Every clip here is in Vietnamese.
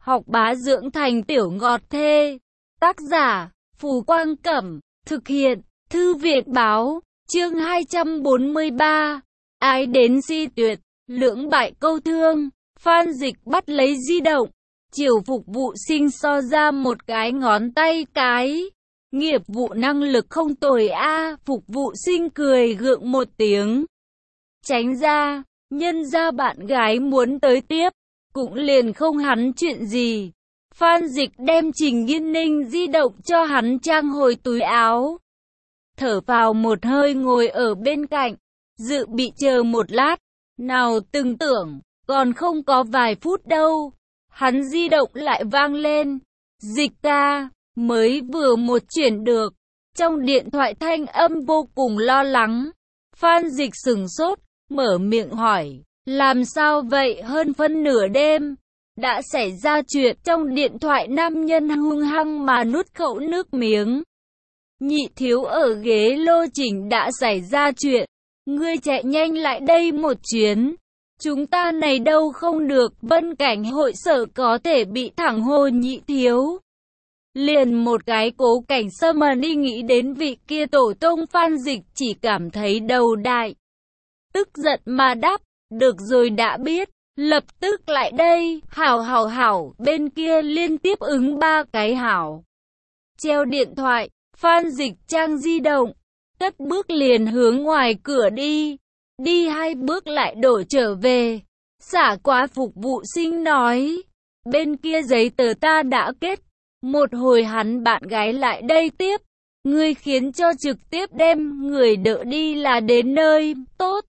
học bá dưỡng thành tiểu ngọt thê. Tác giả, Phù Quang Cẩm. Thực hiện, Thư viện Báo. Chương 243. Ái đến si tuyệt, lưỡng bại câu thương. Phan Dịch bắt lấy di động. Chiều Phục vụ Sinh so ra một cái ngón tay cái. Nghiệp vụ năng lực không tồi a. Phục vụ Sinh cười gượng một tiếng. Tránh ra, nhân ra bạn gái muốn tới tiếp, cũng liền không hắn chuyện gì. Phan Dịch đem Trình Nghiên Ninh di động cho hắn trang hồi túi áo. Thở vào một hơi ngồi ở bên cạnh, dự bị chờ một lát. Nào từng tưởng, còn không có vài phút đâu. Hắn di động lại vang lên. Dịch ca, mới vừa một chuyển được. Trong điện thoại thanh âm vô cùng lo lắng. Phan Dịch sửng sốt, mở miệng hỏi. Làm sao vậy? Hơn phân nửa đêm đã xảy ra chuyện. Trong điện thoại nam nhân hung hăng mà nuốt khẩu nước miếng. Nhị thiếu ở ghế lô Trình đã xảy ra chuyện. Ngươi chạy nhanh lại đây một chuyến. Chúng ta này đâu không được. Vân Cảnh hội sở có thể bị thẳng hồ nhị thiếu. Liền một cái Cố Cảnh Sâm mà đi nghĩ đến vị kia tổ tông. Phan Dịch chỉ cảm thấy đầu đại. Tức giận mà đáp. Được rồi, đã biết. Lập tức lại đây. Hảo hảo hảo. Bên kia liên tiếp ứng 3 cái hảo. Treo điện thoại. Phan Dịch trang di động. Cất bước liền hướng ngoài cửa đi. Đi 2 bước lại đổ trở về. Xả quá Phục vụ Sinh nói. Bên kia giấy tờ ta đã kết. Một hồi hắn bạn gái lại đây tiếp. Ngươi khiến cho trực tiếp đem người đỡ đi là đến nơi. Tốt.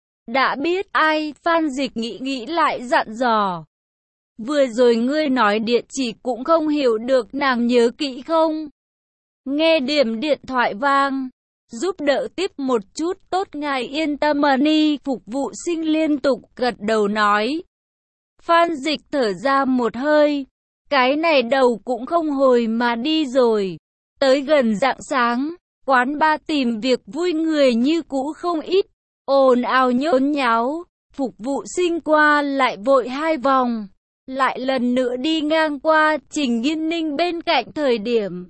Đã biết. Ai? Phan Dịch nghĩ lại dặn dò. Vừa rồi ngươi nói địa chỉ cũng không hiểu được, nàng nhớ kỹ không? Nghe điểm điện thoại vang. Giúp đỡ tiếp một chút. Tốt, ngài yên tâm đi. Phục vụ Sinh liên tục gật đầu nói. Phan Dịch thở ra một hơi. Cái này đầu cũng không hồi mà đi rồi. Tới gần rạng sáng, quán bar tìm việc vui người như cũ không ít. Ồn ào nhốn nháo. Phục vụ Sinh qua lại vội 2 vòng. Lại lần nữa đi ngang qua Trình Nghiên Ninh bên cạnh thời điểm.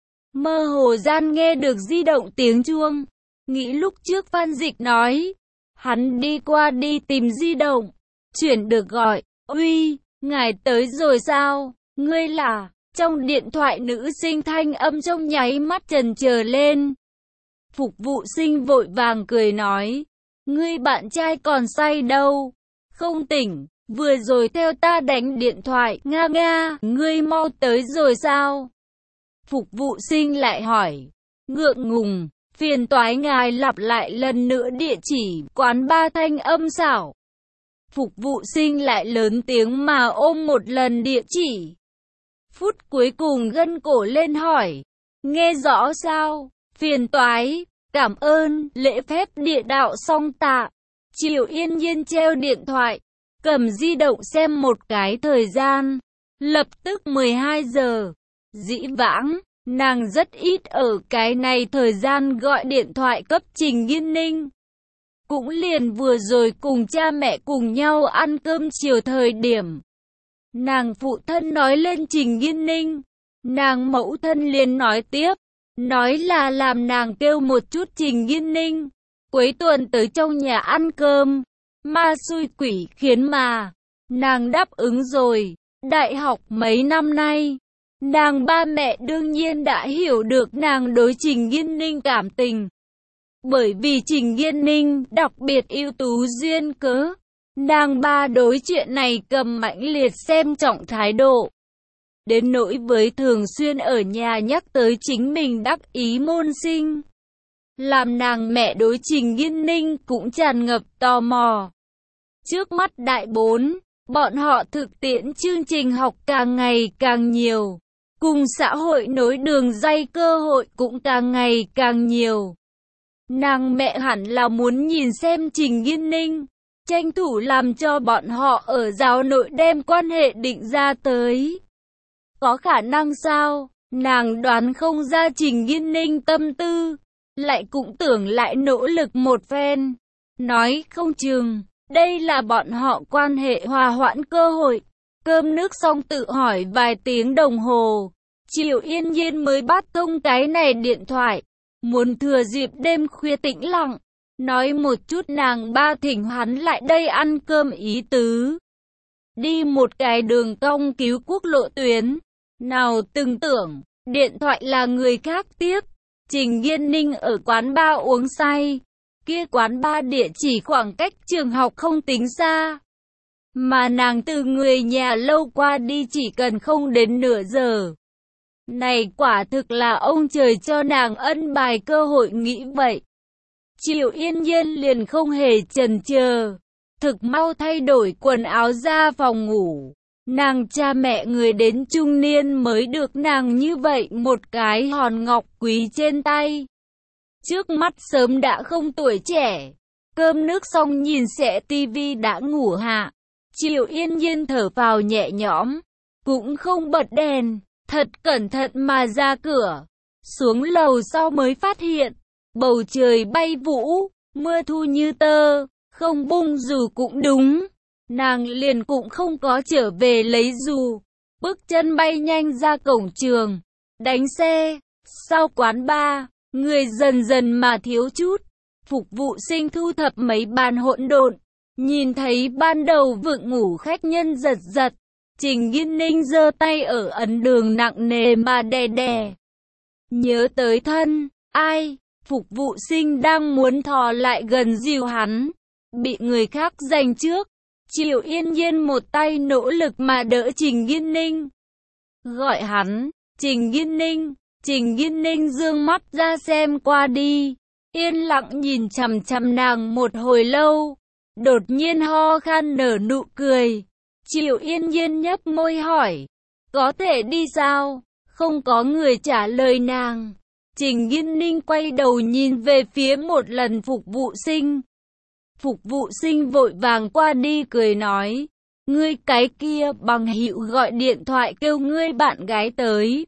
Mơ hồ gian nghe được di động tiếng chuông. Nghĩ lúc trước Phan Dịch nói. Hắn đi qua đi tìm di động. Chuyển được gọi. Uy, ngài tới rồi sao? Ngươi là? Trong điện thoại nữ sinh thanh âm trong nháy mắt chần chờ lên. Phục vụ Sinh vội vàng cười nói. Ngươi bạn trai còn say đâu? Không tỉnh. Vừa rồi theo ta đánh điện thoại. Nga nga, ngươi mau tới rồi sao? Phục vụ Sinh lại hỏi. Ngượng ngùng. Phiền toái ngài lặp lại lần nữa địa chỉ. Quán bar thanh âm xảo. Phục vụ Sinh lại lớn tiếng mà ôm một lần địa chỉ. Phút cuối cùng gân cổ lên hỏi. Nghe rõ sao? Phiền toái. Cảm ơn. Lễ phép địa đạo xong tạ. Triệu Yên Nhiên treo điện thoại. Cầm di động xem một cái thời gian. Lập tức 12 giờ. Dĩ vãng, nàng rất ít ở cái này thời gian gọi điện thoại cấp Trình Nghiên Ninh. Cũng liền vừa rồi cùng cha mẹ cùng nhau ăn cơm chiều thời điểm. Nàng phụ thân nói lên Trình Nghiên Ninh. Nàng mẫu thân liền nói tiếp. Nói là làm nàng kêu một chút Trình Nghiên Ninh. Cuối tuần tới trong nhà ăn cơm. Ma xui quỷ khiến mà. Nàng đáp ứng rồi. Đại học mấy năm nay. Nàng ba mẹ đương nhiên đã hiểu được nàng đối Trình Nghiên Ninh cảm tình. Bởi vì Trình Nghiên Ninh đặc biệt ưu tú duyên cớ. Nàng ba đối chuyện này cầm mãnh liệt xem trọng thái độ. Đến nỗi với thường xuyên ở nhà nhắc tới chính mình đắc ý môn sinh. Làm nàng mẹ đối Trình Nghiên Ninh cũng tràn ngập tò mò. Trước mắt đại 4, bọn họ thực tiễn chương trình học càng ngày càng nhiều. Cùng xã hội nối đường ray cơ hội cũng càng ngày càng nhiều. Nàng mẹ hẳn là muốn nhìn xem Trình Nghiên Ninh. Tranh thủ làm cho bọn họ ở giáo nội đem quan hệ định ra tới. Có khả năng sao? Nàng đoán không ra Trình Nghiên Ninh tâm tư. Lại cũng tưởng lại nỗ lực một phen. Nói không chừng, đây là bọn họ quan hệ hòa hoãn cơ hội. Cơm nước xong tự hỏi vài tiếng đồng hồ, Triệu Yên Nhiên mới bắt thông cái này điện thoại. Muốn thừa dịp đêm khuya tĩnh lặng, nói một chút nàng ba thỉnh hắn lại đây ăn cơm ý tứ. Đi một cái đường cong cứu quốc lộ tuyến. Nào từng tưởng, điện thoại là người khác tiếp. Trình Yên Ninh ở quán bar uống say. Kia quán bar địa chỉ khoảng cách trường học không tính xa. Mà nàng từ người nhà lâu qua đi chỉ cần không đến nửa giờ. Này quả thực là ông trời cho nàng ân bài cơ hội nghĩ vậy. Triệu Yên Nhiên liền không hề chần chờ, thực mau thay đổi quần áo ra phòng ngủ. Nàng cha mẹ người đến trung niên mới được nàng như vậy một cái hòn ngọc quý trên tay. Trước mắt sớm đã không tuổi trẻ. Cơm nước xong nhìn sẽ tivi đã ngủ hạ. Triệu Yên Nhiên thở phào nhẹ nhõm, cũng không bật đèn, thật cẩn thận mà ra cửa. Xuống lầu sau mới phát hiện, bầu trời bay vũ, mưa thu như tơ, không bung dù cũng đúng. Nàng liền cũng không có trở về lấy dù, bước chân bay nhanh ra cổng trường, đánh xe. Sau quán bar, người dần dần mà thiếu chút. Phục vụ sinh thu thập mấy bàn hỗn độn, nhìn thấy ban đầu vượng ngủ khách nhân giật giật. Trình Yên Ninh giơ tay ở ấn đường nặng nề mà đè đè. Nhớ tới thân, ai, phục vụ sinh đang muốn thò lại gần dìu hắn, bị người khác giành trước. Triệu Yên Nhiên một tay nỗ lực mà đỡ Trình Yên Ninh. Gọi hắn, Trình Yên Ninh. Trình Yên Ninh dương mắt ra xem qua đi, yên lặng nhìn chằm chằm nàng một hồi lâu. Đột nhiên ho khan nở nụ cười. Triệu Yên Nhiên nhấp môi hỏi, có thể đi sao? Không có người trả lời nàng. Trình Yên Ninh quay đầu nhìn về phía một lần phục vụ sinh. Phục vụ sinh vội vàng qua đi cười nói, ngươi cái kia bằng hữu gọi điện thoại kêu ngươi bạn gái tới.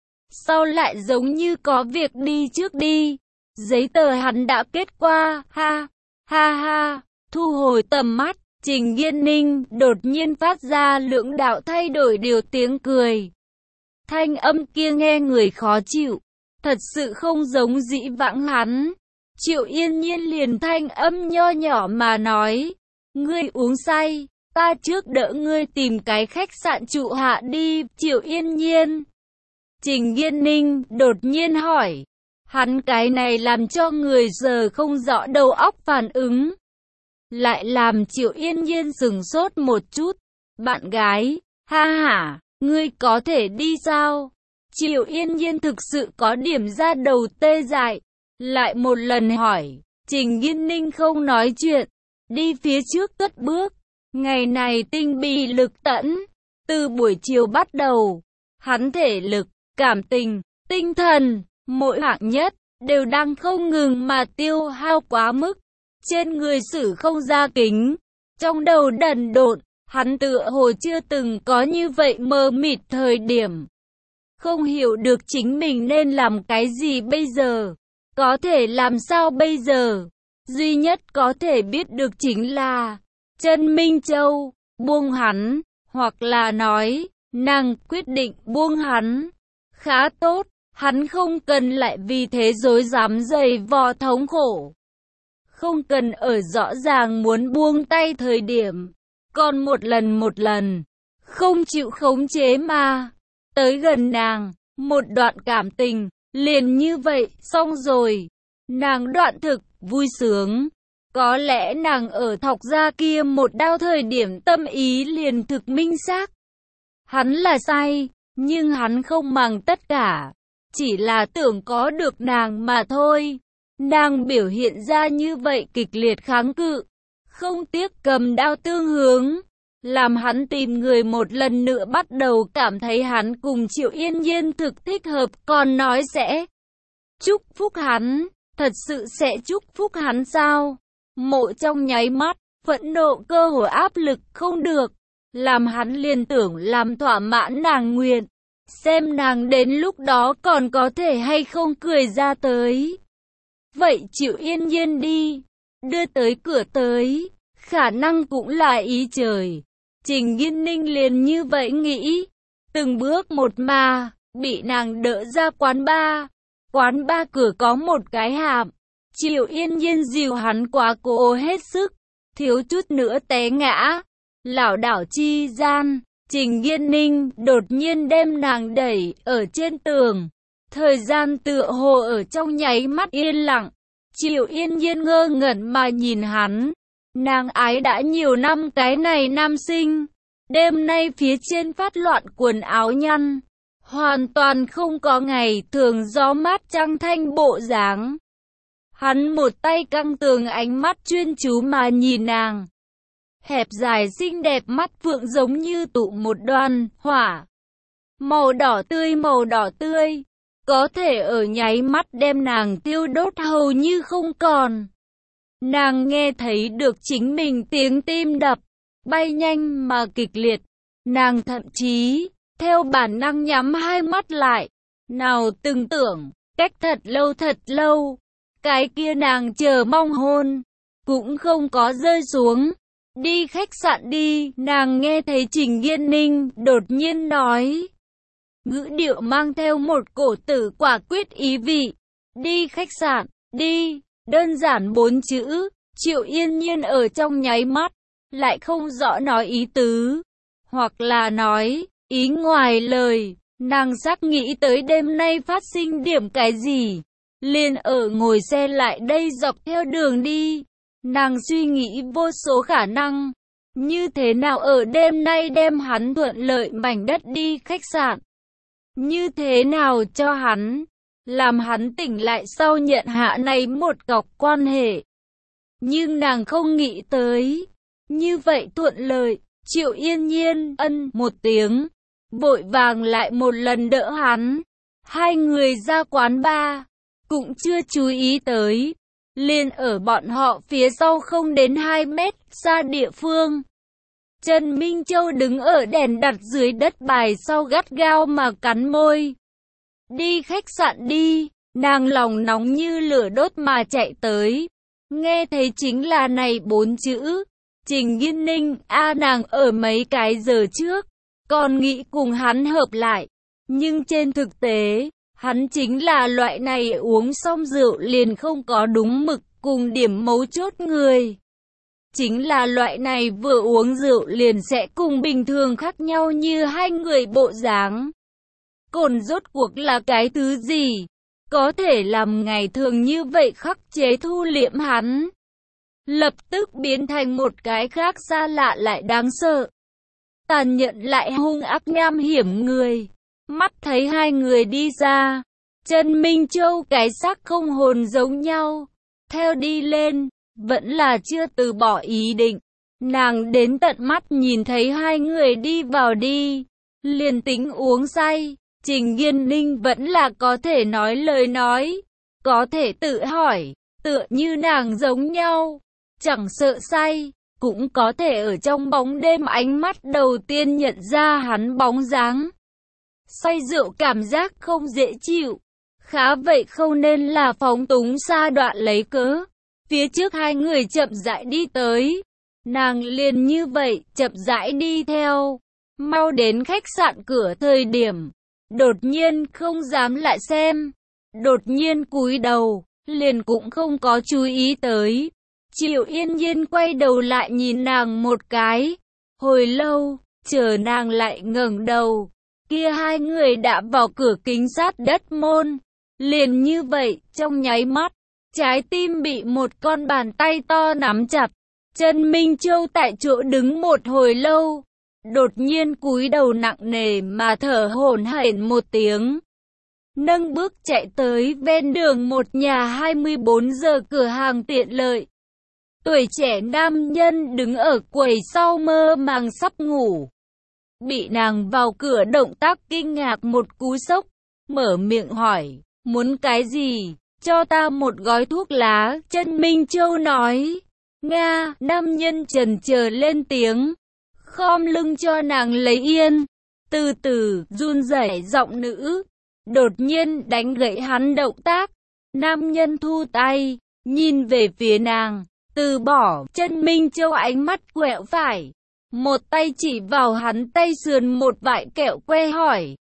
Sau lại giống như có việc đi trước đi. Giấy tờ hắn đã kết qua, ha, ha ha. Thu hồi tầm mắt, Trình Yên Ninh đột nhiên phát ra lưỡng đạo thay đổi điều tiếng cười. Thanh âm kia nghe người khó chịu, thật sự không giống dĩ vãng hắn. Triệu Yên Nhiên liền thanh âm nho nhỏ mà nói, ngươi uống say, ta trước đỡ ngươi tìm cái khách sạn trụ hạ đi. Triệu Yên Nhiên. Trình Yên Ninh đột nhiên hỏi, hắn cái này làm cho người giờ không rõ đầu óc phản ứng. Lại làm Triệu Yên Nhiên sửng sốt một chút. Bạn gái, ha hả, ngươi có thể đi sao? Triệu Yên Nhiên thực sự có điểm ra đầu tê dại. Lại một lần hỏi, Trình Yên Ninh không nói chuyện, đi phía trước cất bước. Ngày này tinh bị lực tẫn, từ buổi chiều bắt đầu, hắn thể lực, cảm tình, tinh thần, mỗi hạng nhất, đều đang không ngừng mà tiêu hao quá mức. Trên người sử không ra kính, trong đầu đần độn, hắn tựa hồ chưa từng có như vậy mờ mịt thời điểm. Không hiểu được chính mình nên làm cái gì bây giờ, có thể làm sao bây giờ. Duy nhất có thể biết được chính là, Trần Minh Châu, buông hắn, hoặc là nói, nàng quyết định buông hắn. Khá tốt, hắn không cần lại vì thế rối rắm dày vò thống khổ. Không cần ở rõ ràng muốn buông tay thời điểm, còn một lần, không chịu khống chế mà, tới gần nàng, một đoạn cảm tình, liền như vậy, xong rồi. Nàng đoạn thực, vui sướng. Có lẽ nàng ở thọc ra kia một đao thời điểm tâm ý liền thực minh xác. Hắn là sai, nhưng hắn không màng tất cả, chỉ là tưởng có được nàng mà thôi. Nàng biểu hiện ra như vậy kịch liệt kháng cự, không tiếc cầm đao tương hướng, làm hắn tìm người một lần nữa bắt đầu cảm thấy hắn cùng Triệu Yên Nhiên thực thích hợp, còn nói sẽ chúc phúc hắn, thật sự sẽ chúc phúc hắn sao? Mộ trong nháy mắt, phẫn nộ cơ hồ áp lực không được, làm hắn liên tưởng làm thỏa mãn nàng nguyện, xem nàng đến lúc đó còn có thể hay không cười ra tới. Vậy Triệu Yên Nhiên đi, đưa tới cửa tới, khả năng cũng là ý trời. Trình Nghiên Ninh liền như vậy nghĩ, từng bước một mà, bị nàng đỡ ra quán bar. Quán bar cửa có một cái hàm. Triệu Yên Nhiên dìu hắn quá cố hết sức, thiếu chút nữa té ngã. Lảo đảo chi gian, Trình Nghiên Ninh đột nhiên đem nàng đẩy ở trên tường. Thời gian tựa hồ ở trong nháy mắt yên lặng. Triệu Yên Nhiên ngơ ngẩn mà nhìn hắn. Nàng ái đã nhiều năm cái này nam sinh. Đêm nay phía trên phát loạn quần áo nhăn. Hoàn toàn không có ngày thường gió mát trăng thanh bộ dáng. Hắn một tay căng tường, ánh mắt chuyên chú mà nhìn nàng. Hẹp dài xinh đẹp mắt phượng giống như tụ một đoàn hỏa. Màu đỏ tươi. Có thể ở nháy mắt đem nàng tiêu đốt hầu như không còn. Nàng nghe thấy được chính mình tiếng tim đập, bay nhanh mà kịch liệt. Nàng thậm chí, theo bản năng nhắm hai mắt lại. Nào từng tưởng, cách thật lâu, cái kia nàng chờ mong hôn, cũng không có rơi xuống. Đi khách sạn đi, nàng nghe thấy Trình Nghiên Ninh đột nhiên nói. Ngữ điệu mang theo một cổ tử quả quyết ý vị. Đi khách sạn, đi, đơn giản 4 chữ. Triệu Yên Nhiên ở trong nháy mắt, lại không rõ nói ý tứ, hoặc là nói, ý ngoài lời. Nàng sắc nghĩ tới đêm nay phát sinh điểm cái gì, liền ở ngồi xe lại đây dọc theo đường đi. Nàng suy nghĩ vô số khả năng, như thế nào ở đêm nay đem hắn thuận lợi mảnh đất đi khách sạn. Như thế nào cho hắn, làm hắn tỉnh lại sau nhận hạ này một cọc quan hệ. Nhưng nàng không nghĩ tới, như vậy thuận lợi. Triệu Yên Nhiên ân một tiếng, vội vàng lại một lần đỡ hắn. Hai người ra quán bar, cũng chưa chú ý tới. Liền ở bọn họ phía sau không đến 2 mét xa địa phương. Trần Minh Châu đứng ở đèn đặt dưới đất bài sau gắt gao mà cắn môi. Đi khách sạn đi, nàng lòng nóng như lửa đốt mà chạy tới. Nghe thấy chính là này 4 chữ. Trình Nghiên Ninh, nàng ở mấy cái giờ trước, còn nghĩ cùng hắn hợp lại. Nhưng trên thực tế, hắn chính là loại này uống xong rượu liền không có đúng mực cùng điểm mấu chốt người. Chính là loại này vừa uống rượu liền sẽ cùng bình thường khác nhau như hai người bộ dáng. Cồn rốt cuộc là cái thứ gì? Có thể làm ngày thường như vậy khắc chế thu liễm hắn. Lập tức biến thành một cái khác xa lạ lại đáng sợ. Tàn nhẫn lại hung ác nham hiểm người. Mắt thấy hai người đi ra, Trần Minh Châu cái xác không hồn giống nhau. Theo đi lên, vẫn là chưa từ bỏ ý định. Nàng đến tận mắt nhìn thấy hai người đi vào đi, liền tính uống say. Trình Nghiên Ninh vẫn là có thể nói lời nói, có thể tự hỏi, tựa như nàng giống nhau, chẳng sợ say, cũng có thể ở trong bóng đêm ánh mắt đầu tiên nhận ra hắn bóng dáng. Say rượu cảm giác không dễ chịu, khá vậy không nên là phóng túng sa đoạn lấy cớ. Phía trước hai người chậm rãi đi tới, nàng liền như vậy chậm rãi đi theo, mau đến khách sạn cửa thời điểm. Đột nhiên không dám lại xem, đột nhiên cúi đầu, liền cũng không có chú ý tới. Triệu Yên Nhiên quay đầu lại nhìn nàng một cái, hồi lâu, chờ nàng lại ngẩng đầu, kia hai người đã vào cửa kính sát đất môn. Liền như vậy, trong nháy mắt, trái tim bị một con bàn tay to nắm chặt. Trần Minh Châu tại chỗ đứng một hồi lâu, đột nhiên cúi đầu nặng nề mà thở hổn hển một tiếng. Nâng bước chạy tới ven đường một nhà 24 giờ cửa hàng tiện lợi. Tuổi trẻ nam nhân đứng ở quầy sau mơ màng sắp ngủ. Bị nàng vào cửa động tác kinh ngạc một cú sốc, mở miệng hỏi, muốn cái gì? Cho ta một gói thuốc lá, Trần Minh Châu nói. Nga, nam nhân chần chờ lên tiếng, khom lưng cho nàng lấy yên, từ từ, run rẩy giọng nữ, đột nhiên đánh gãy hắn động tác. Nam nhân thu tay, nhìn về phía nàng, từ bỏ. Trần Minh Châu ánh mắt quẹo phải, một tay chỉ vào hắn tay sườn một vại kẹo que hỏi.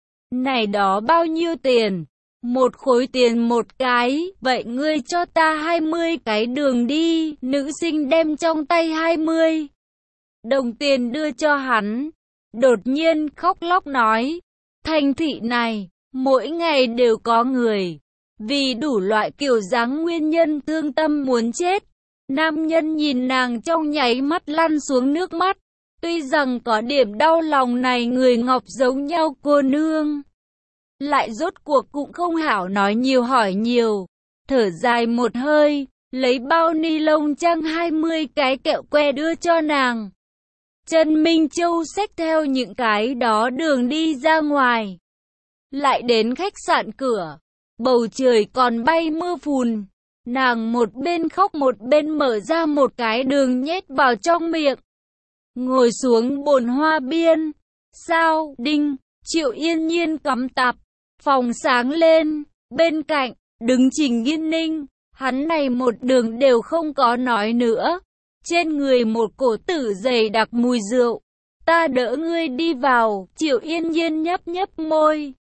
Này đó bao nhiêu tiền? 1 khối tiền một cái, vậy ngươi cho ta 20 cái đường đi. Nữ sinh đem trong tay 20 đồng tiền đưa cho hắn. Đột nhiên khóc lóc nói, thành thị này, mỗi ngày đều có người vì đủ loại kiểu dáng nguyên nhân thương tâm muốn chết. Nam nhân nhìn nàng trong nháy mắt lăn xuống nước mắt. Tuy rằng có điểm đau lòng này người ngọc giống nhau cô nương, lại rốt cuộc cũng không hảo nói nhiều hỏi nhiều. Thở dài một hơi, lấy bao ni lông trang 20 cái kẹo que đưa cho nàng. Trần Minh Châu xách theo những cái đó đường đi ra ngoài. Lại đến khách sạn cửa, bầu trời còn bay mưa phùn. Nàng một bên khóc một bên mở ra một cái đường nhét vào trong miệng. Ngồi xuống bồn hoa biên. Sao, đinh, Triệu Yên Nhiên cắm tạp. Phòng sáng lên, bên cạnh, đứng Trình Nghiên Ninh. Hắn này một đường đều không có nói nữa. Trên người một cổ tử dày đặc mùi rượu. Ta đỡ ngươi đi vào. Triệu Yên Nhiên nhấp nhấp môi,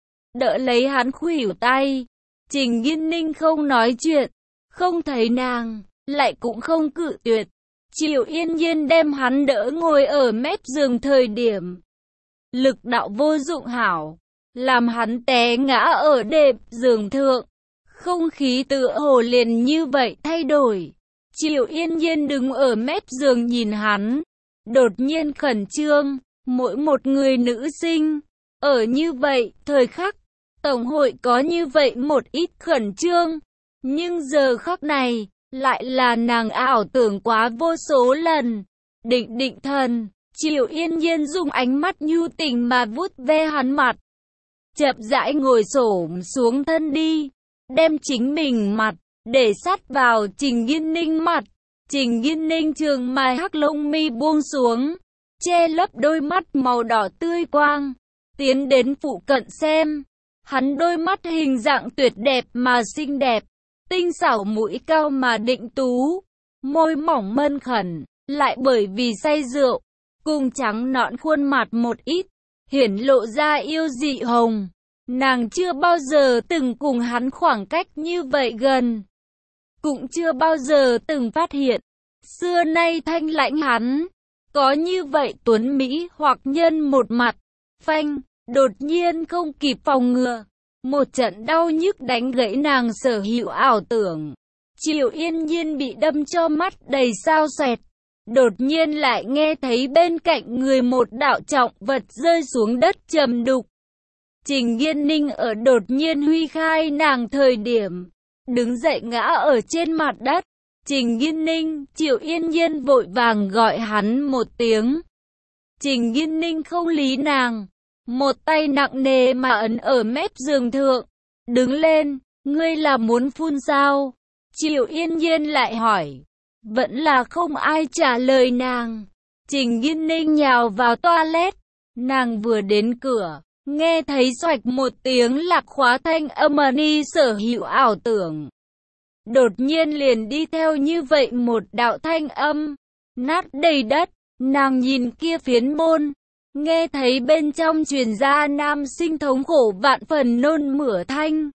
đỡ lấy hắn khuỷu tay. Trình Nghiên Ninh không nói chuyện, không thấy nàng, lại cũng không cự tuyệt. Triệu Yên Nhiên đem hắn đỡ ngồi ở mép giường thời điểm, lực đạo vô dụng hảo, làm hắn té ngã ở đệm giường thượng. Không khí tựa hồ liền như vậy thay đổi. Triệu Yên Nhiên đứng ở mép giường nhìn hắn, đột nhiên khẩn trương. Mỗi một người nữ sinh, ở như vậy, thời khắc, tổng hội có như vậy một ít khẩn trương. Nhưng giờ khắc này, lại là nàng ảo tưởng quá vô số lần. Định thần, Triệu Yên Nhiên dùng ánh mắt nhu tình mà vuốt ve hắn mặt. Chậm rãi ngồi xổm xuống thân đi, đem chính mình mặt để sát vào Trình Nghiên Ninh mặt. Trình Nghiên Ninh trường mai hắc lông mi buông xuống, che lấp đôi mắt màu đỏ tươi quang, tiến đến phụ cận xem. Hắn đôi mắt hình dạng tuyệt đẹp mà xinh đẹp, tinh xảo mũi cao mà định tú, môi mỏng mơn khẩn, lại bởi vì say rượu, cùng trắng nõn khuôn mặt một ít, hiển lộ ra yêu dị hồng. Nàng chưa bao giờ từng cùng hắn khoảng cách như vậy gần, cũng chưa bao giờ từng phát hiện, xưa nay thanh lãnh hắn, có như vậy tuấn mỹ hoặc nhân một mặt. Phanh, đột nhiên không kịp phòng ngừa, một trận đau nhức đánh gãy nàng sở hữu ảo tưởng. Triệu Yên Nhiên bị đâm cho mắt đầy sao xoẹt, đột nhiên lại nghe thấy bên cạnh người một đạo trọng vật rơi xuống đất trầm đục. Trình Nghiên Ninh ở đột nhiên huy khai nàng thời điểm, đứng dậy ngã ở trên mặt đất. Trình Nghiên Ninh, Triệu Yên Nhiên vội vàng gọi hắn một tiếng. Trình Nghiên Ninh không lý nàng, một tay nặng nề mà ấn ở mép giường thượng. Đứng lên, ngươi là muốn phun sao? Triệu Yên Nhiên lại hỏi. Vẫn là không ai trả lời nàng. Trình Nghiên Ninh nhào vào toilet. Nàng vừa đến cửa, nghe thấy xoạch một tiếng lạc khóa thanh âm ni sở hữu ảo tưởng. Đột nhiên liền đi theo như vậy một đạo thanh âm, nát đầy đất. Nàng nhìn kia phiến môn, nghe thấy bên trong truyền ra nam sinh thống khổ vạn phần nôn mửa thanh.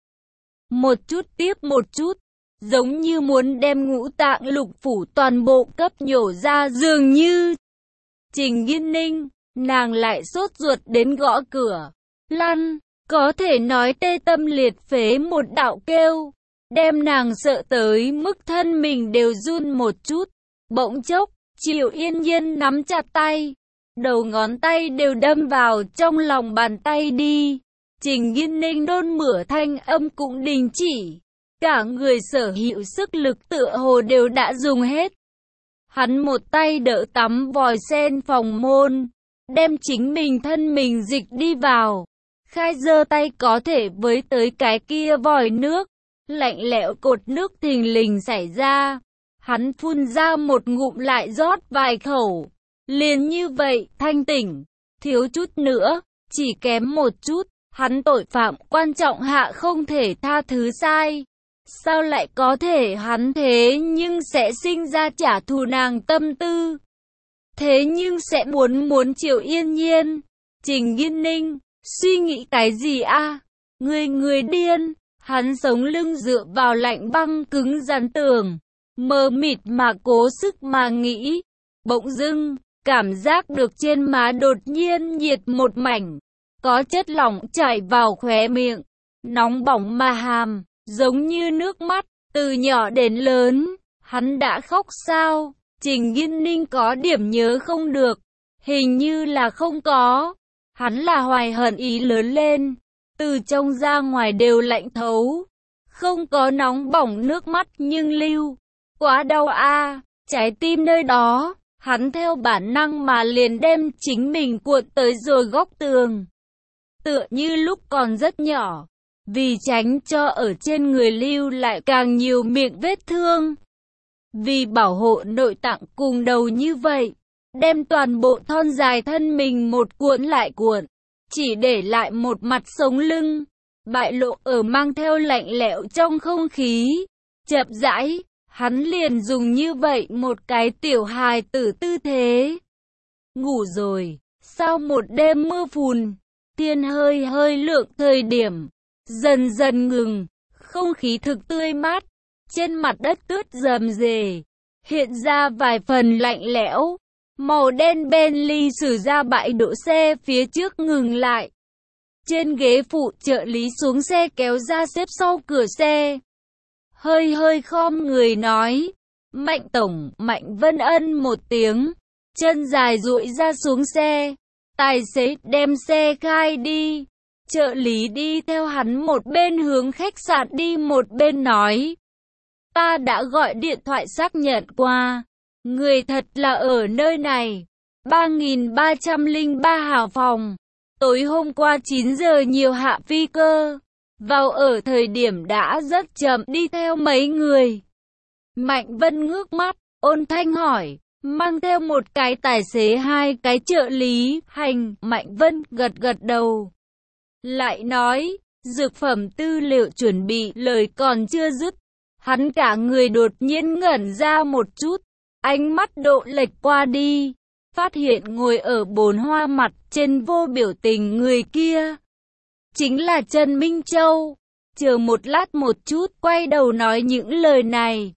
Một chút tiếp một chút, giống như muốn đem ngũ tạng lục phủ toàn bộ cấp nhổ ra dường như. Trình Nghiên Ninh, nàng lại sốt ruột đến gõ cửa. Lăn, có thể nói tê tâm liệt phế một đạo kêu, đem nàng sợ tới mức thân mình đều run một chút. Bỗng chốc, Triệu Yên Nhiên nắm chặt tay, đầu ngón tay đều đâm vào trong lòng bàn tay đi. Trình Nghiên Ninh nôn mửa thanh âm cũng đình chỉ, cả người sở hữu sức lực tựa hồ đều đã dùng hết. Hắn một tay đỡ tắm vòi sen phòng môn, đem chính mình thân mình dịch đi vào, khai giơ tay có thể với tới cái kia vòi nước, lạnh lẽo cột nước thình lình xảy ra. Hắn phun ra một ngụm lại rót vài khẩu, liền như vậy thanh tỉnh, thiếu chút nữa, chỉ kém một chút, hắn tội phạm quan trọng hạ không thể tha thứ sai. Sao lại có thể hắn thế nhưng sẽ sinh ra trả thù nàng tâm tư. Thế nhưng sẽ muốn Triệu Yên Nhiên. Trình Nghiên Ninh, suy nghĩ cái gì a? Người điên. Hắn sống lưng dựa vào lạnh băng cứng rắn tường, mờ mịt mà cố sức mà nghĩ. Bỗng dưng, cảm giác được trên má đột nhiên nhiệt một mảnh, có chất lỏng chảy vào khóe miệng, nóng bỏng mà hàm, giống như nước mắt. Từ nhỏ đến lớn, hắn đã khóc sao? Trình Nghiên Ninh có điểm nhớ không được, hình như là không có. Hắn là hoài hận ý lớn lên, từ trong ra ngoài đều lạnh thấu, không có nóng bỏng nước mắt nhưng lưu. Quá đau a, trái tim nơi đó. Hắn theo bản năng mà liền đem chính mình cuộn tới rồi góc tường. Tựa như lúc còn rất nhỏ, vì tránh cho ở trên người lưu lại càng nhiều miệng vết thương. Vì bảo hộ nội tạng cùng đầu như vậy, đem toàn bộ thon dài thân mình một cuộn lại cuộn, chỉ để lại một mặt sống lưng, bại lộ ở mang theo lạnh lẽo trong không khí. Chậm rãi, hắn liền dùng như vậy một cái tiểu hài tử tư thế. Ngủ rồi, sau một đêm mưa phùn, thiên hơi lượng thời điểm, dần dần ngừng, không khí thực tươi mát, trên mặt đất ướt rầm rề, hiện ra vài phần lạnh lẽo. Màu đen Bentley xử ra bãi đỗ xe phía trước ngừng lại. Trên ghế phụ trợ lý xuống xe kéo ra xếp sau cửa xe. Hơi khom người nói, Mạnh Tổng. Mạnh Vân ân một tiếng, chân dài duỗi ra xuống xe. Tài xế đem xe khai đi. Trợ lý đi theo hắn một bên hướng khách sạn đi một bên nói, ta đã gọi điện thoại xác nhận qua, người thật là ở nơi này, 3303 hào phòng. Tối hôm qua 9 giờ nhiều hạ phi cơ, vào ở thời điểm đã rất chậm đi theo mấy người. Mạnh Vân ngước mắt, ôn thanh hỏi, mang theo một cái tài xế hai cái trợ lý, hành. Mạnh Vân gật đầu. Lại nói, dược phẩm tư liệu chuẩn bị, lời còn chưa dứt. Hắn cả người đột nhiên ngẩn ra một chút, ánh mắt độ lệch qua đi, phát hiện ngồi ở bồn hoa mặt trên vô biểu tình người kia chính là Trần Minh Châu. Chờ một lát một chút, quay đầu nói những lời này.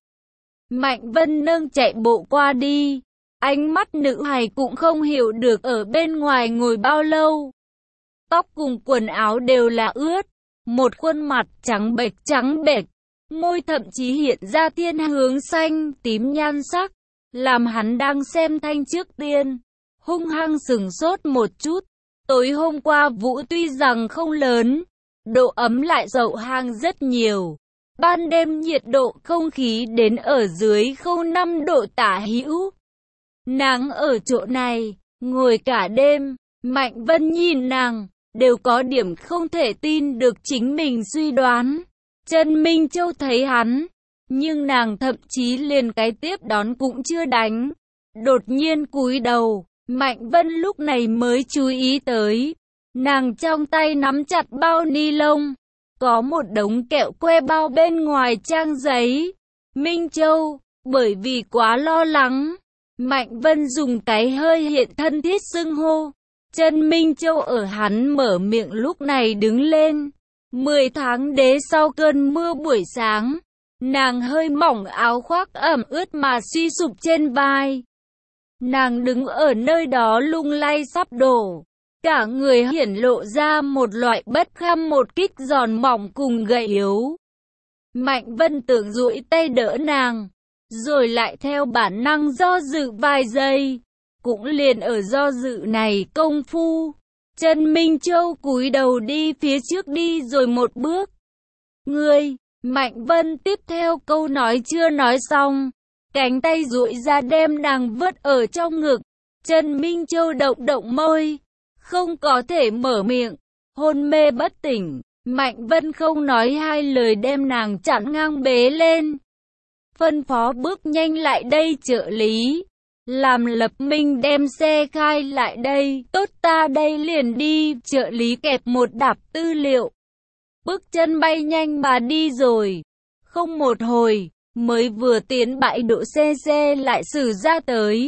Mạnh Vân nâng chạy bộ qua đi, ánh mắt nữ hài cũng không hiểu được ở bên ngoài ngồi bao lâu. Tóc cùng quần áo đều là ướt, một khuôn mặt trắng bệch, môi thậm chí hiện ra thiên hướng xanh tím nhan sắc, làm hắn đang xem thanh trước tiên, hung hăng sửng sốt một chút. Tối hôm qua vũ tuy rằng không lớn, độ ấm lại dậu hang rất nhiều. Ban đêm nhiệt độ không khí đến ở dưới 0,5 độ tả hữu. Nàng ở chỗ này, ngồi cả đêm, Mạnh Vân nhìn nàng, đều có điểm không thể tin được chính mình suy đoán. Trần Minh Châu thấy hắn, nhưng nàng thậm chí liền cái tiếp đón cũng chưa đánh. Đột nhiên cúi đầu, Mạnh Vân lúc này mới chú ý tới. Nàng trong tay nắm chặt bao ni lông, có một đống kẹo que bao bên ngoài trang giấy. Minh Châu, bởi vì quá lo lắng, Mạnh Vân dùng cái hơi hiện thân thiết xưng hô. Trần Minh Châu ở hắn mở miệng lúc này đứng lên. 10 tháng đế sau cơn mưa buổi sáng, nàng hơi mỏng áo khoác ẩm ướt mà suy sụp trên vai. Nàng đứng ở nơi đó lung lay sắp đổ, cả người hiển lộ ra một loại bất kham một kích giòn mỏng cùng gầy yếu. Mạnh Vân tưởng duỗi tay đỡ nàng, rồi lại theo bản năng do dự vài giây. Cũng liền ở do dự này công phu, Trần Minh Châu cúi đầu đi phía trước đi rồi một bước. Ngươi, Mạnh Vân tiếp theo câu nói chưa nói xong, cánh tay duỗi ra đem nàng vớt ở trong ngực. Trần Minh Châu động môi, không có thể mở miệng, hôn mê bất tỉnh. Mạnh Vân không nói hai lời đem nàng chặn ngang bế lên. Phân phó bước nhanh lại đây trợ lý, làm Lập Minh đem xe khai lại đây. Tốt, ta đây liền đi. Trợ lý kẹp một đạp tư liệu, bước chân bay nhanh mà đi rồi. Không một hồi, mới vừa tiến bãi đỗ xe lại xử ra tới.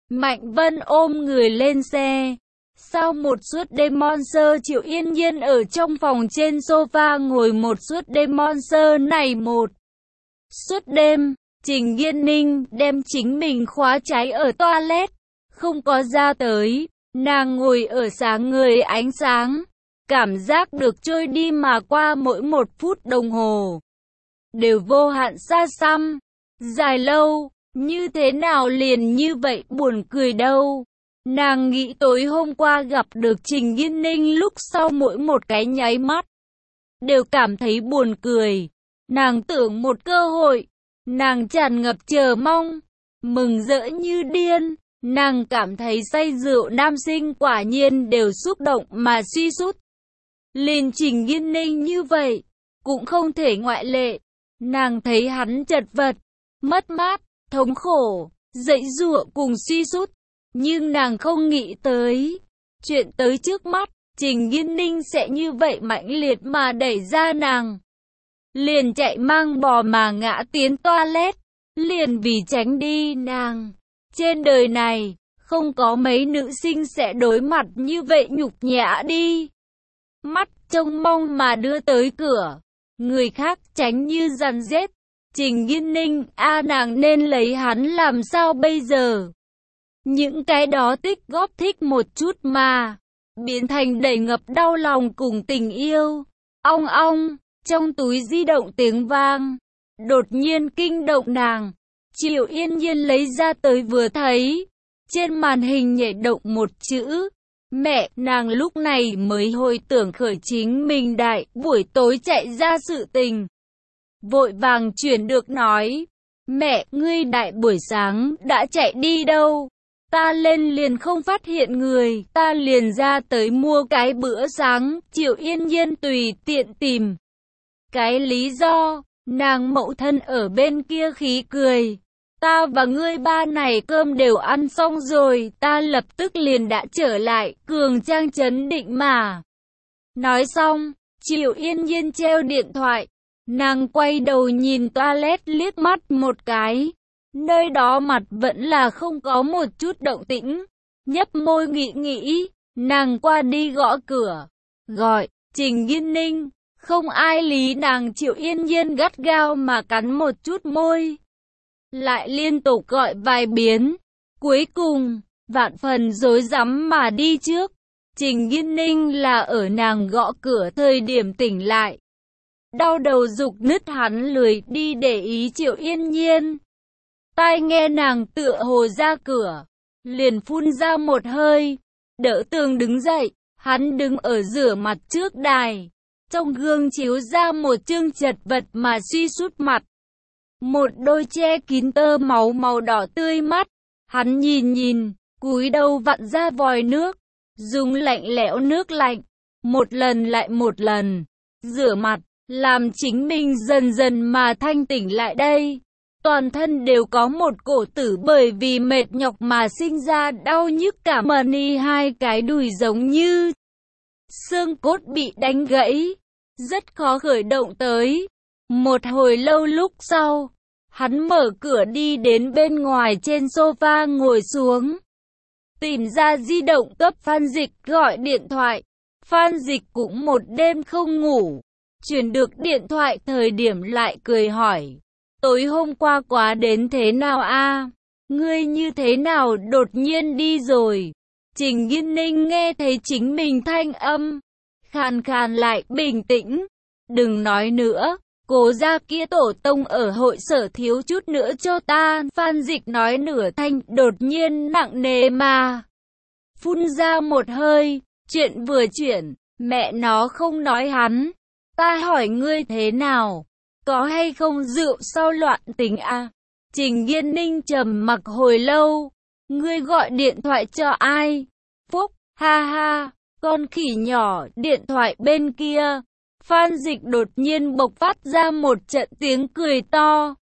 Mạnh Vân ôm người lên xe. Sau một suốt đêm Monster, Triệu Yên Nhiên ở trong phòng trên sofa ngồi một suốt đêm Monster này một. Suốt đêm, Trình Nghiên Ninh đem chính mình khóa trái ở toilet, không có ra tới. Nàng ngồi ở sáng người ánh sáng, cảm giác được trôi đi mà qua mỗi một phút đồng hồ đều vô hạn xa xăm, dài lâu, như thế nào liền như vậy buồn cười đâu. Nàng nghĩ tối hôm qua gặp được Trình Nghiên Ninh lúc sau mỗi một cái nháy mắt đều cảm thấy buồn cười. Nàng tưởng một cơ hội, nàng tràn ngập chờ mong, mừng rỡ như điên. Nàng cảm thấy say rượu nam sinh quả nhiên đều xúc động mà suy sút. Liền Trình Nghiên Ninh như vậy, cũng không thể ngoại lệ. Nàng thấy hắn chật vật, mất mát, thống khổ, giãy giụa cùng suy sút. Nhưng nàng không nghĩ tới, chuyện tới trước mắt, Trình Nghiên Ninh sẽ như vậy mãnh liệt mà đẩy ra nàng. Liền chạy mang bò mà ngã tiến toilet, liền vì tránh đi nàng. Trên đời này, không có mấy nữ sinh sẽ đối mặt như vậy nhục nhã đi. Mắt trông mong mà đưa tới cửa, người khác tránh như rắn rết. Trình Nghiên Ninh, nàng nên lấy hắn làm sao bây giờ? Những cái đó tích góp thích một chút mà, biến thành đầy ngập đau lòng cùng tình yêu. Ong ong, trong túi di động tiếng vang, đột nhiên kinh động nàng. Triệu Yên Nhiên lấy ra tới vừa thấy, trên màn hình nhảy động một chữ, mẹ. Nàng lúc này mới hồi tưởng khởi chính mình đại buổi tối chạy ra sự tình. Vội vàng chuyển được nói, mẹ, ngươi đại buổi sáng đã chạy đi đâu? Ta lên liền không phát hiện người, ta liền ra tới mua cái bữa sáng. Triệu Yên Nhiên tùy tiện tìm cái lý do, nàng mẫu thân ở bên kia khí cười. Ta và ngươi ba này cơm đều ăn xong rồi, ta lập tức liền đã trở lại, cường trang trấn định mà. Nói xong, Triệu Yên Nhiên treo điện thoại, nàng quay đầu nhìn toilet liếc mắt một cái. Nơi đó mặt vẫn là không có một chút động tĩnh. Nhấp môi nghĩ, nàng qua đi gõ cửa, gọi, Trình Nghiên Ninh. Không ai lý nàng. Triệu Yên Nhiên gắt gao mà cắn một chút môi, lại liên tục gọi vài biến. Cuối cùng, vạn phần rối rắm mà đi trước. Trình Nghiên Ninh là ở nàng gõ cửa thời điểm tỉnh lại. Đau đầu dục nứt, hắn lười đi để ý Triệu Yên Nhiên. Tai nghe nàng tựa hồ ra cửa, liền phun ra một hơi, đỡ tường đứng dậy. Hắn đứng ở rửa mặt trước đài, trong gương chiếu ra một chương chật vật mà suy sút mặt. Một đôi che kín tơ máu màu đỏ tươi mắt. Hắn nhìn, cúi đầu vặn ra vòi nước, dùng lạnh lẽo nước lạnh, một lần lại một lần, rửa mặt, làm chính mình dần dần mà thanh tỉnh lại đây. Toàn thân đều có một cổ tử bởi vì mệt nhọc mà sinh ra đau nhức cả mani, hai cái đùi giống như xương cốt bị đánh gãy, rất khó khởi động tới. Một hồi lâu lúc sau, hắn mở cửa đi đến bên ngoài trên sofa ngồi xuống, tìm ra di động cấp Phan Dịch gọi điện thoại. Phan Dịch cũng một đêm không ngủ, chuyển được điện thoại thời điểm lại cười hỏi, tối hôm qua quá đến thế nào a? Ngươi như thế nào đột nhiên đi rồi? Trình Nghiên Ninh nghe thấy chính mình thanh âm khàn khàn lại bình tĩnh. Đừng nói nữa, cố gia kia tổ tông ở hội sở thiếu chút nữa cho ta. Phan Dịch nói nửa thanh, đột nhiên nặng nề mà phun ra một hơi. Chuyện vừa chuyển, mẹ nó không nói hắn. Ta hỏi ngươi thế nào? Có hay không rượu sau loạn tình à? Trình Nghiên Ninh trầm mặc hồi lâu. Ngươi gọi điện thoại cho ai? Phúc, ha ha, con khỉ nhỏ. Điện thoại bên kia. Phan Dịch đột nhiên bộc phát ra một trận tiếng cười to.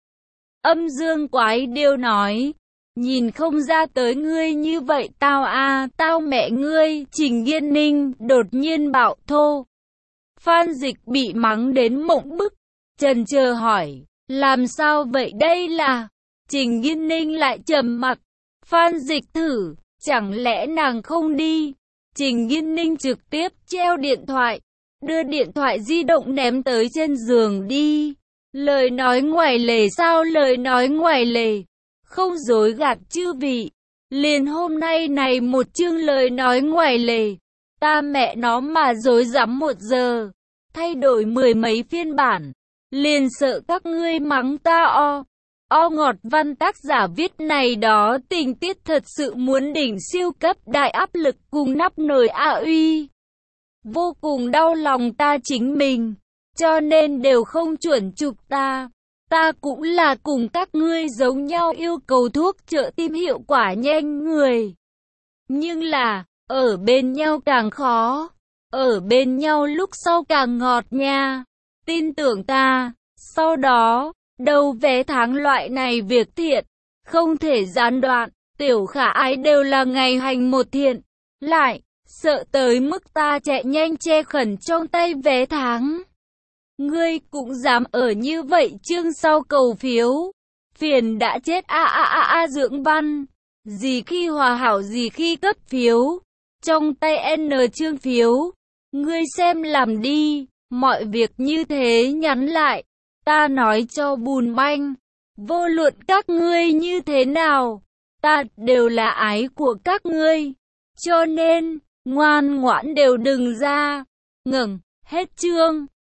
Âm dương quái điêu nói, nhìn không ra tới ngươi như vậy tao a, tao mẹ ngươi. Trình Nghiên Ninh đột nhiên bạo thô. Phan Dịch bị mắng đến mộng bức, chần chờ hỏi, làm sao vậy đây là? Trình Nghiên Ninh lại trầm mặc. Phan Dịch thử, chẳng lẽ nàng không đi? Trình Nghiên Ninh trực tiếp treo điện thoại, đưa điện thoại di động ném tới trên giường đi. Lời nói ngoài lề sao lời nói ngoài lề, không dối gạt chư vị. Liền hôm nay này một chương lời nói ngoài lề, ta mẹ nó mà dối rắm 1 giờ, thay đổi 10 mấy phiên bản, liền sợ các ngươi mắng ta o ngọt. Văn tác giả viết này đó tình tiết thật sự muốn đỉnh siêu cấp đại áp lực cùng nắp nồi uy. Vô cùng đau lòng ta chính mình, cho nên đều không chuẩn chụp ta. Ta cũng là cùng các ngươi giống nhau yêu cầu thuốc trợ tim hiệu quả nhanh người. Nhưng là, ở bên nhau càng khó, ở bên nhau lúc sau càng ngọt nha. Tin tưởng ta, sau đó, đầu vé tháng loại này việc thiện, không thể gián đoạn, tiểu khả ái đều là ngày hành một thiện. Lại, sợ tới mức ta chạy nhanh che khẩn trong tay vé tháng. Ngươi cũng dám ở như vậy chương sau cầu phiếu. Phiền đã chết Dưỡng Văn. Gì khi hòa hảo gì khi cấp phiếu. Trong tay N chương phiếu. Ngươi xem làm đi. Mọi việc như thế nhắn lại. Ta nói cho Bùn Banh. Vô luận các ngươi như thế nào, ta đều là ái của các ngươi. Cho nên, ngoan ngoãn đều đừng ra. Ngừng, hết chương.